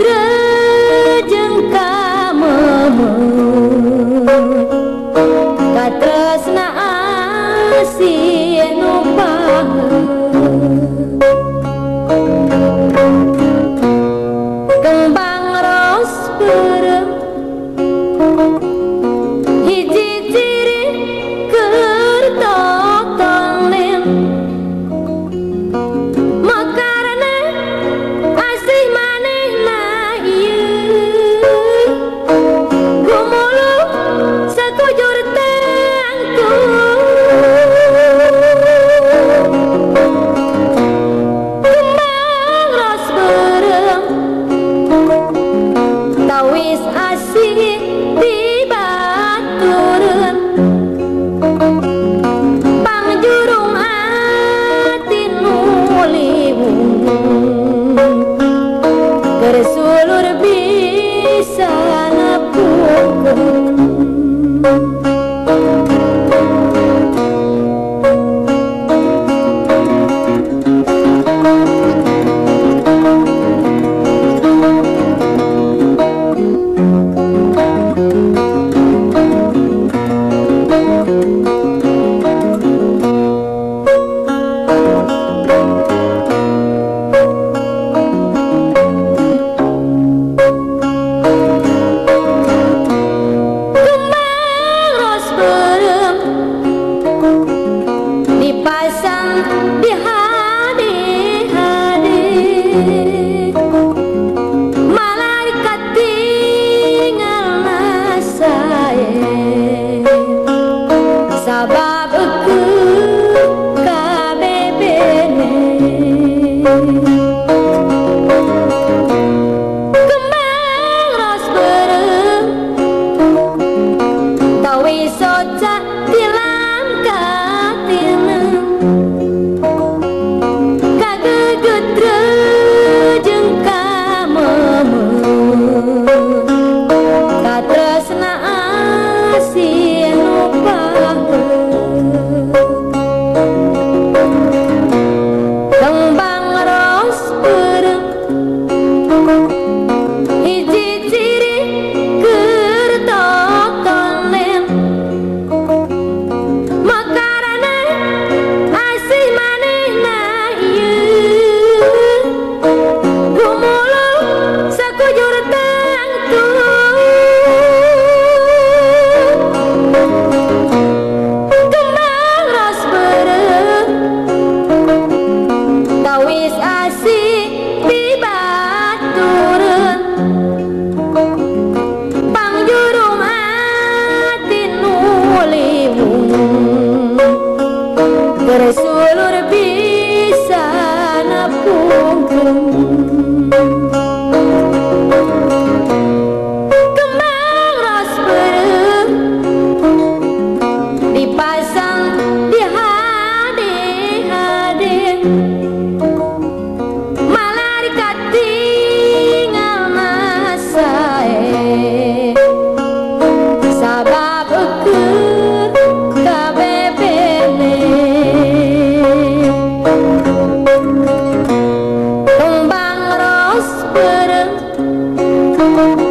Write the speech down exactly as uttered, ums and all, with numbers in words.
kagedre jeung kamemeut katresnaan si nu paheut kembang ros beureum hiji ciri keur totolen makarna asih manehna ieu gumulung sakujur tangtu kembang ros beureum tawis asih dibatureun pangjurung ati nu liwung keur sulur bisa nepungkeun kembang ros beureum dipasang di hade-hade malah katingalna sae sabab eukeuh kabebene kembang ros beureum tawis soca tilam katineu kagegedre jeung kamemeut katresnaan si nu paheut kembang ros beureum hiji ciri keur totolen makarna asih manehna ieu gumulung sakujur tangtu kembang ros beureum tawis asih dibatureun pangjurung ati nu liwung keur sulur bisa nepungkeun kembang ros beureum dipasang di hade-hade malah katingalna sae sabab eukeuh kabebene kembang ros beureum